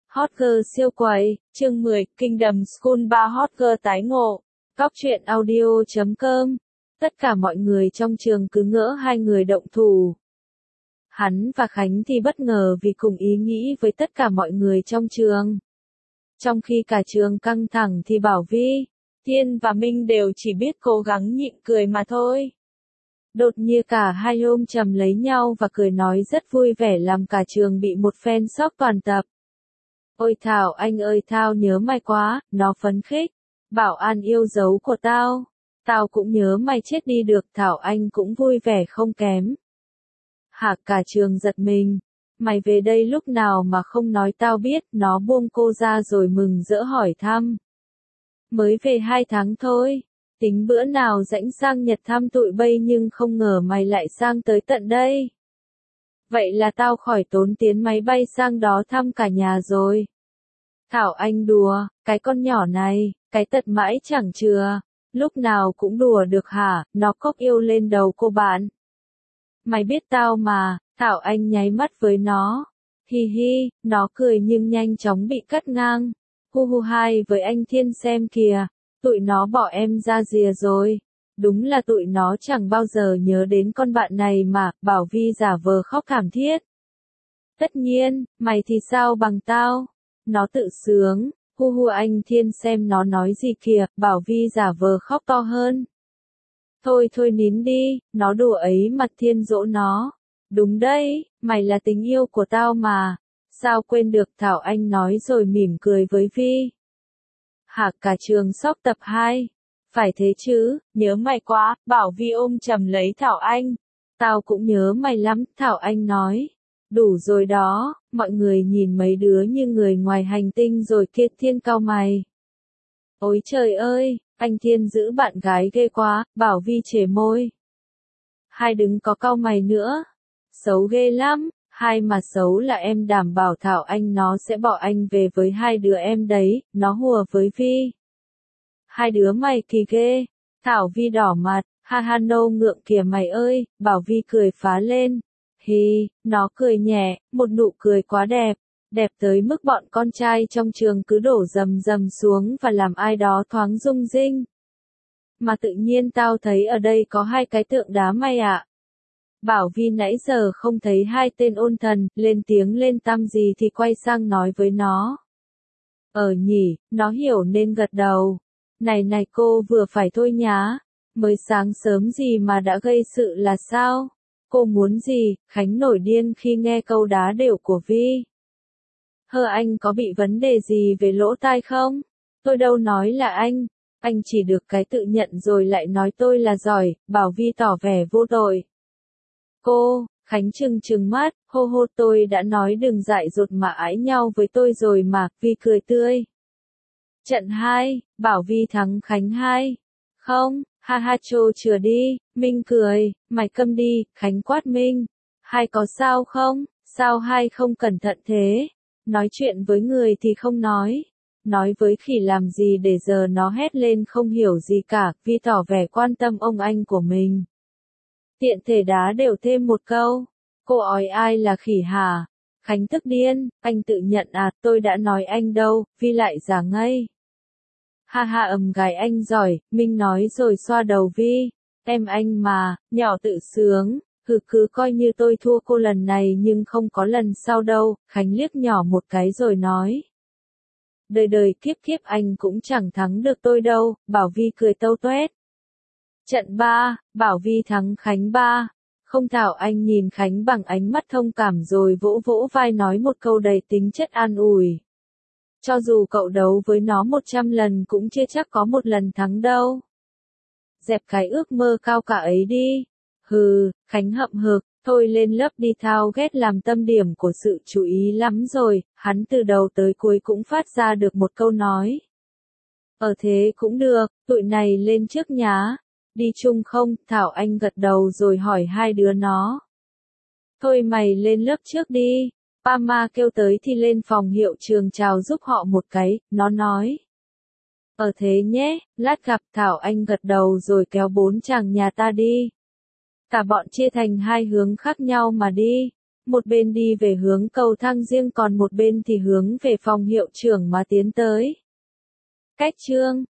Hot girl siêu quầy, chương 10, Kingdom School 3 Hot girl tái ngộ. Góc truyện audio.com. Tất cả mọi người trong trường cứ ngỡ hai người động thủ. Hắn và Khánh thì bất ngờ vì cùng ý nghĩ với tất cả mọi người trong trường. Trong khi cả trường căng thẳng thì Bảo Vi, Thiên và Minh đều chỉ biết cố gắng nhịn cười mà thôi. Đột nhiên cả hai ôm chầm lấy nhau và cười nói rất vui vẻ làm cả trường bị một phen sốc toàn tập. Ôi Thảo Anh ơi tao nhớ mày quá, nó phấn khích. Bảo An yêu dấu của tao. Tao cũng nhớ mày chết đi được. Thảo Anh cũng vui vẻ không kém. Hả cả trường giật mình. Mày về đây lúc nào mà không nói tao biết. Nó buông cô ra rồi mừng rỡ hỏi thăm. Mới về 2 tháng thôi. Tính bữa nào rãnh sang Nhật thăm tụi bay nhưng không ngờ mày lại sang tới tận đây. Vậy là tao khỏi tốn tiền máy bay sang đó thăm cả nhà rồi. Thảo Anh đùa, cái con nhỏ này, cái tật mãi chẳng chừa, lúc nào cũng đùa được hả, nó cốc yêu lên đầu cô bạn. Mày biết tao mà, Thảo Anh nháy mắt với nó. Hi hi, nó cười nhưng nhanh chóng bị cắt ngang. Hu hu hai với anh Thiên xem kìa, tụi nó bỏ em ra rìa rồi. Đúng là tụi nó chẳng bao giờ nhớ đến con bạn này mà, Bảo Vi giả vờ khóc thảm thiết. Tất nhiên, mày thì sao bằng tao? Nó tự sướng, hu hu anh Thiên xem nó nói gì kìa, Bảo Vi giả vờ khóc to hơn. Thôi thôi nín đi, nó đùa ấy mặt Thiên dỗ nó. Đúng đấy, mày là tình yêu của tao mà. Sao quên được Thảo Anh nói rồi mỉm cười với Vi. Hả cả trường sốc tập 2. Phải thế chứ, nhớ mày quá, Bảo Vi ôm chầm lấy Thảo Anh. Tao cũng nhớ mày lắm, Thảo Anh nói. Đủ rồi đó, mọi người nhìn mấy đứa như người ngoài hành tinh rồi kia. Thiên cau mày. Ôi trời ơi, anh Thiên giữ bạn gái ghê quá, Bảo Vi chề môi. Hai đừng có cau mày nữa. Xấu ghê lắm, hai mà xấu là em đảm bảo Thảo Anh nó sẽ bỏ anh về với hai đứa em đấy, nó hùa với Vi. Hai đứa mày kỳ ghê. Thảo Vi đỏ mặt, ha ha nô ngượng kìa mày ơi, Bảo Vi cười phá lên. Hi, nó cười nhẹ, một nụ cười quá đẹp, đẹp tới mức bọn con trai trong trường cứ đổ rầm rầm xuống và làm ai đó thoáng rung rinh. Mà tự nhiên tao thấy ở đây có 2 cái tượng đá mày ạ. Bảo Vi nãy giờ không thấy 2 tên ôn thần, lên tiếng lên tăm gì thì quay sang nói với nó. Nhỉ, nó hiểu nên gật đầu. Này này cô vừa phải thôi nhá, mới sáng sớm gì mà đã gây sự là sao? Cô muốn gì? Khánh nổi điên khi nghe câu đá đều của Vi. Hơ anh có bị vấn đề gì về lỗ tai không? Tôi đâu nói là anh chỉ được cái tự nhận rồi lại nói tôi là giỏi, Bảo Vi tỏ vẻ vô tội. Cô, Khánh trừng trừng mắt, hô hô tôi đã nói đừng dại dột mà ái nhau với tôi rồi mà, Vi cười tươi. Trận 2, Bảo Vi thắng Khánh 2. Không, ha ha trô chừa đi, Minh cười, mày câm đi, Khánh quát Minh. Hai có sao không, sao hai không cẩn thận thế? Nói chuyện với người thì không nói với khỉ làm gì để giờ nó hét lên không hiểu gì cả, Vi tỏ vẻ quan tâm ông anh của mình. Tiện thể đá đều thêm một câu, cô ói ai là khỉ hả? Khánh tức điên, anh tự nhận à, tôi đã nói anh đâu, Vi lại giả ngây. Ha ha gái anh giỏi, Minh nói rồi xoa đầu Vi, em anh mà, nhỏ tự sướng, cứ coi như tôi thua cô lần này nhưng không có lần sau đâu, Khánh liếc nhỏ một cái rồi nói. Đời đời kiếp kiếp anh cũng chẳng thắng được tôi đâu, Bảo Vi cười tâu tuét. Trận 3, Bảo Vi thắng Khánh 3. Không Thảo Anh nhìn Khánh bằng ánh mắt thông cảm rồi vỗ vỗ vai nói một câu đầy tính chất an ủi. Cho dù cậu đấu với nó 100 lần cũng chưa chắc có một lần thắng đâu. Dẹp cái ước mơ cao cả ấy đi. Hừ, Khánh hậm hực, thôi lên lớp đi thao ghét làm tâm điểm của sự chú ý lắm rồi, hắn từ đầu tới cuối cũng phát ra được một câu nói. Thế cũng được, tụi này lên trước nhá. Đi chung không? Thảo Anh gật đầu rồi hỏi hai đứa nó. Thôi mày lên lớp trước đi. Pama kêu tới thì lên phòng hiệu trường chào giúp họ một cái, nó nói. Thế nhé, lát gặp. Thảo Anh gật đầu rồi kéo 4 chàng nhà ta đi. Cả bọn chia thành 2 hướng khác nhau mà đi. một bên đi về hướng cầu thang riêng còn một bên thì hướng về phòng hiệu trưởng mà tiến tới. Cách chương